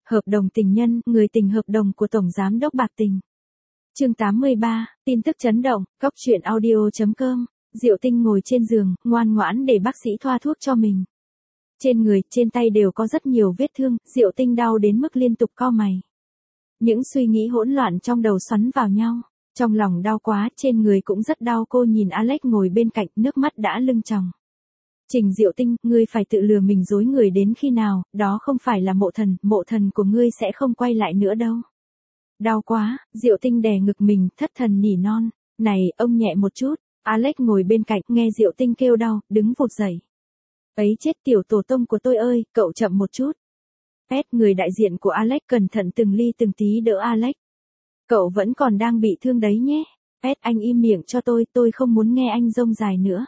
Hợp đồng tình nhân, người tình hợp đồng của Tổng Giám đốc Bạc Tình. Chương 83, tin tức chấn động, góc truyện audio.com. Diệu Tinh ngồi trên giường, ngoan ngoãn để bác sĩ thoa thuốc cho mình. Trên người, trên tay đều có rất nhiều vết thương, Diệu Tinh đau đến mức liên tục cau mày. Những suy nghĩ hỗn loạn trong đầu xoắn vào nhau. Trong lòng đau quá, trên người cũng rất đau. Cô nhìn Alex ngồi bên cạnh, nước mắt đã lưng tròng. Trình Diệu Tinh, ngươi phải tự lừa mình dối người đến khi nào, đó không phải là mộ thần của ngươi sẽ không quay lại nữa đâu. Đau quá, Diệu Tinh đè ngực mình, thất thần nỉ non. Này, ông nhẹ một chút. Alex ngồi bên cạnh, nghe Diệu Tinh kêu đau, đứng vụt dậy. Ấy chết, tiểu tổ tông của tôi ơi, cậu chậm một chút. Pet, người đại diện của Alex cẩn thận từng ly từng tí đỡ Alex. Cậu vẫn còn đang bị thương đấy nhé. Pet, anh im miệng cho tôi không muốn nghe anh rông dài nữa.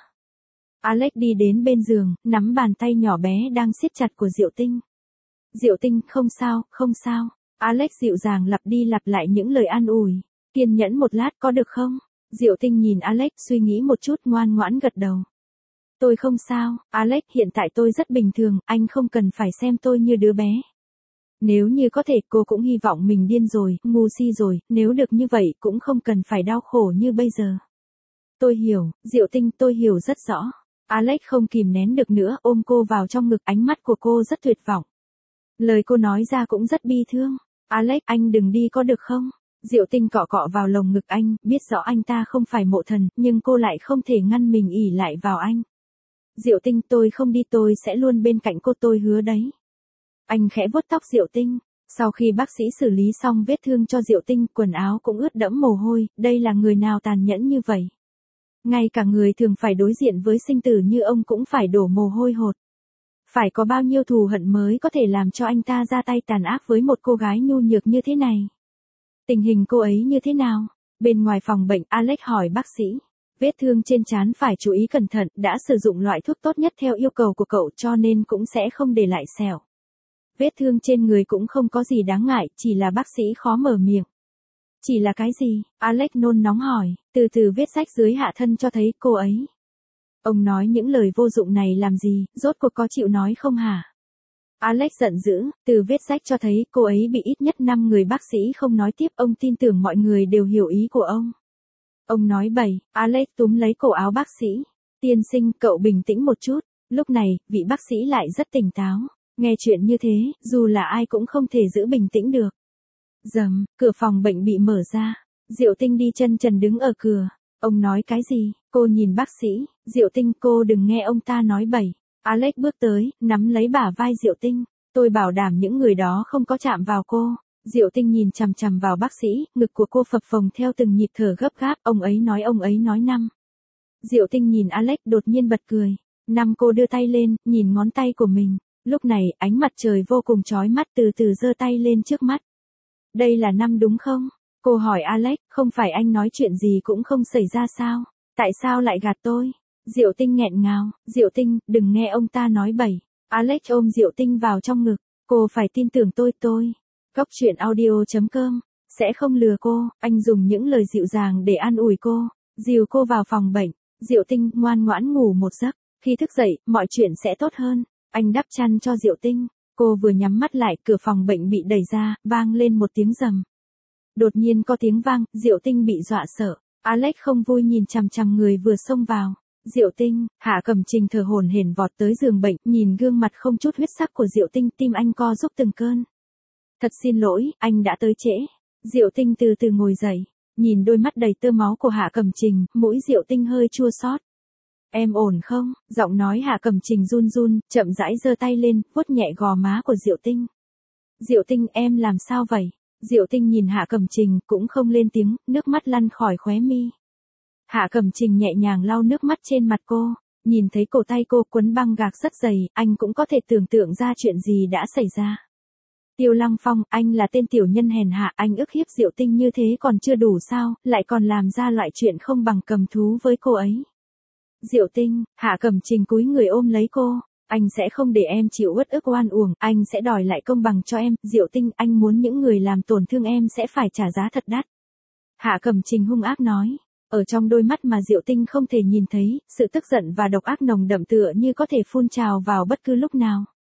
Alex đi đến bên giường, nắm bàn tay nhỏ bé đang siết chặt của Diệu Tinh. Diệu Tinh, không sao, không sao. Alex dịu dàng lặp đi lặp lại những lời an ủi. Kiên nhẫn một lát có được không? Diệu Tinh nhìn Alex suy nghĩ một chút, ngoan ngoãn gật đầu. Tôi không sao, Alex, hiện tại tôi rất bình thường, anh không cần phải xem tôi như đứa bé. Nếu như có thể, cô cũng hy vọng mình điên rồi, ngu si rồi, nếu được như vậy cũng không cần phải đau khổ như bây giờ. Tôi hiểu, Diệu Tinh, tôi hiểu rất rõ. Alex không kìm nén được nữa, ôm cô vào trong ngực, ánh mắt của cô rất tuyệt vọng. Lời cô nói ra cũng rất bi thương. Alex, anh đừng đi có được không? Diệu Tinh cọ cọ vào lồng ngực anh, biết rõ anh ta không phải mộ thần, nhưng cô lại không thể ngăn mình ỷ lại vào anh. Diệu Tinh, tôi không đi, tôi sẽ luôn bên cạnh cô, tôi hứa đấy. Anh khẽ vuốt tóc Diệu Tinh. Sau khi bác sĩ xử lý xong vết thương cho Diệu Tinh, quần áo cũng ướt đẫm mồ hôi, đây là người nào tàn nhẫn như vậy? Ngay cả người thường phải đối diện với sinh tử như ông cũng phải đổ mồ hôi hột. Phải có bao nhiêu thù hận mới có thể làm cho anh ta ra tay tàn ác với một cô gái nhu nhược như thế này? Tình hình cô ấy như thế nào? Bên ngoài phòng bệnh, Alex hỏi bác sĩ. Vết thương trên trán phải chú ý cẩn thận, đã sử dụng loại thuốc tốt nhất theo yêu cầu của cậu cho nên cũng sẽ không để lại sẹo. Vết thương trên người cũng không có gì đáng ngại, chỉ là bác sĩ khó mở miệng. Chỉ là cái gì? Alex nôn nóng hỏi, từ vết rách dưới hạ thân cho thấy cô ấy. Ông nói những lời vô dụng này làm gì, rốt cuộc có chịu nói không hả? Alex giận dữ, từ vết rách cho thấy cô ấy bị ít nhất 5 người. Bác sĩ không nói tiếp, ông tin tưởng mọi người đều hiểu ý của ông. Ông nói bậy, Alex túm lấy cổ áo bác sĩ. Tiên sinh, cậu bình tĩnh một chút. Lúc này, vị bác sĩ lại rất tỉnh táo. Nghe chuyện như thế, dù là ai cũng không thể giữ bình tĩnh được. Rầm, cửa phòng bệnh bị mở ra. Diệu Tinh đi chân trần đứng ở cửa. Ông nói cái gì? Cô nhìn bác sĩ. Diệu Tinh, cô đừng nghe ông ta nói bậy. Alex bước tới, nắm lấy bả vai Diệu Tinh. Tôi bảo đảm những người đó không có chạm vào cô. Diệu Tinh nhìn chằm chằm vào bác sĩ, ngực của cô phập phồng theo từng nhịp thở gấp gáp. Ông ấy nói 5. Diệu Tinh nhìn Alex đột nhiên bật cười. 5, cô đưa tay lên, nhìn ngón tay của mình. Lúc này, ánh mặt trời vô cùng chói mắt từ từ giơ tay lên trước mắt. Đây là 5 đúng không? Cô hỏi Alex, không phải anh nói chuyện gì cũng không xảy ra sao? Tại sao lại gạt tôi? Diệu Tinh nghẹn ngào, Diệu Tinh, đừng nghe ông ta nói bậy. Alex ôm Diệu Tinh vào trong ngực, cô phải tin tưởng tôi. Góc truyện audio.com, sẽ không lừa cô, anh dùng những lời dịu dàng để an ủi cô, dìu cô vào phòng bệnh. Diệu Tinh, ngoan ngoãn ngủ một giấc, khi thức dậy, mọi chuyện sẽ tốt hơn. Anh đắp chăn cho Diệu Tinh, cô vừa nhắm mắt lại, cửa phòng bệnh bị đẩy ra, vang lên một tiếng rầm. Đột nhiên có tiếng vang, Diệu Tinh bị dọa sợ. Alex không vui nhìn chằm chằm người vừa xông vào. Diệu Tinh, Hạ Cẩm Trình thở hổn hển vọt tới giường bệnh, nhìn gương mặt không chút huyết sắc của Diệu Tinh, tim anh co rút từng cơn. Thật xin lỗi, anh đã tới trễ. Diệu Tinh từ từ ngồi dậy, nhìn đôi mắt đầy tơ máu của Hạ Cẩm Trình, mũi Diệu Tinh hơi chua xót. Em ổn không? Giọng nói Hạ Cẩm Trình run run, chậm rãi giơ tay lên, vuốt nhẹ gò má của Diệu Tinh. Diệu Tinh, em làm sao vậy? Diệu Tinh nhìn Hạ Cẩm Trình, cũng không lên tiếng, nước mắt lăn khỏi khóe mi. Hạ Cẩm Trình nhẹ nhàng lau nước mắt trên mặt cô, nhìn thấy cổ tay cô quấn băng gạc rất dày, anh cũng có thể tưởng tượng ra chuyện gì đã xảy ra. Tiêu Lăng Phong, anh là tên tiểu nhân hèn hạ, anh ức hiếp Diệu Tinh như thế còn chưa đủ sao, lại còn làm ra loại chuyện không bằng cầm thú với cô ấy. Diệu Tinh, Hạ Cẩm Trình cúi người ôm lấy cô, anh sẽ không để em chịu uất ức oan uổng, anh sẽ đòi lại công bằng cho em. Diệu Tinh, anh muốn những người làm tổn thương em sẽ phải trả giá thật đắt. Hạ Cẩm Trình hung ác nói. Ở trong đôi mắt mà Diệu Tinh không thể nhìn thấy, sự tức giận và độc ác nồng đậm tựa như có thể phun trào vào bất cứ lúc nào.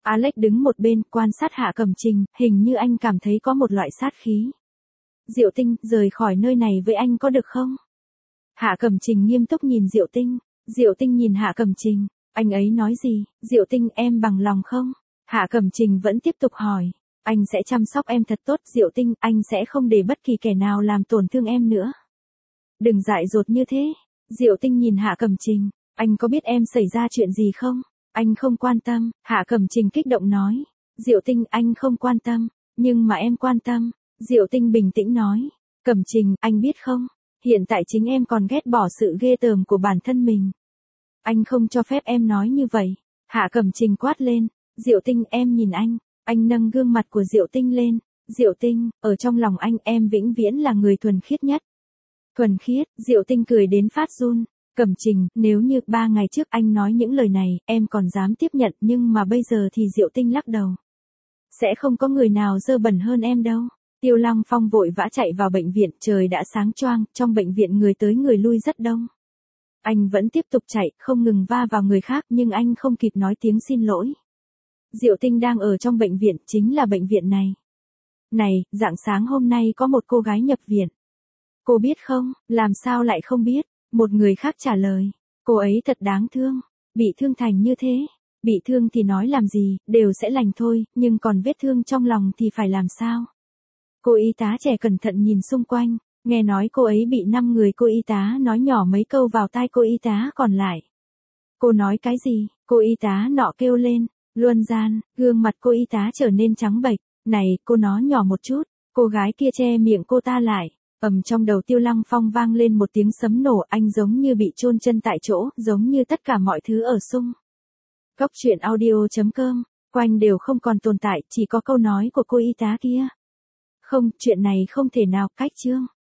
Alex đứng một bên quan sát Hạ Cẩm Trình, hình như anh cảm thấy có một loại sát khí. Diệu Tinh, rời khỏi nơi này với anh có được không? Hạ Cẩm Trình nghiêm túc nhìn Diệu Tinh. Diệu Tinh nhìn Hạ Cẩm Trình, anh ấy nói gì? Diệu Tinh, em bằng lòng không? Hạ Cẩm Trình vẫn tiếp tục hỏi. Anh sẽ chăm sóc em thật tốt, Diệu Tinh, anh sẽ không để bất kỳ kẻ nào làm tổn thương em nữa. Đừng dại dột như thế. Diệu Tinh nhìn Hạ Cẩm Trình, anh có biết em xảy ra chuyện gì không? Anh không quan tâm, Hạ Cẩm Trình kích động nói. Diệu Tinh, anh không quan tâm, nhưng mà em quan tâm. Diệu Tinh bình tĩnh nói. Cẩm Trình, anh biết không? Hiện tại chính em còn ghét bỏ sự ghê tởm của bản thân mình. Anh không cho phép em nói như vậy. Hạ Cẩm Trình quát lên. Diệu Tinh, em nhìn anh. Anh nâng gương mặt của Diệu Tinh lên. Diệu Tinh, ở trong lòng anh em vĩnh viễn là người thuần khiết nhất. Thuần khiết, Diệu Tinh cười đến phát run. Cẩm Trình, nếu như 3 ngày trước anh nói những lời này, em còn dám tiếp nhận, nhưng mà bây giờ thì Diệu Tinh lắc đầu. Sẽ không có người nào dơ bẩn hơn em đâu. Tiêu Lăng Phong vội vã chạy vào bệnh viện, trời đã sáng choang, trong bệnh viện người tới người lui rất đông. Anh vẫn tiếp tục chạy, không ngừng va vào người khác, nhưng anh không kịp nói tiếng xin lỗi. Diệu Tinh đang ở trong bệnh viện, chính là bệnh viện này. Này, rạng sáng hôm nay có một cô gái nhập viện. Cô biết không? Làm sao lại không biết? Một người khác trả lời. Cô ấy thật đáng thương. Bị thương thành như thế. Bị thương thì nói làm gì, đều sẽ lành thôi, nhưng còn vết thương trong lòng thì phải làm sao? Cô y tá trẻ cẩn thận nhìn xung quanh, nghe nói cô ấy bị 5 người, cô y tá nói nhỏ mấy câu vào tai cô y tá còn lại. Cô nói cái gì? Cô y tá nọ kêu lên. Luân gian, gương mặt cô y tá trở nên trắng bệch. Này, cô nói nhỏ một chút. Cô gái kia che miệng cô ta lại. Trong đầu Tiêu Lăng Phong vang lên một tiếng sấm nổ, anh giống như bị chôn chân tại chỗ, giống như tất cả mọi thứ ở xung. Cốc truyện audio.com, quanh đều không còn tồn tại, chỉ có câu nói của cô y tá kia. Không, chuyện này không thể nào, cách chương.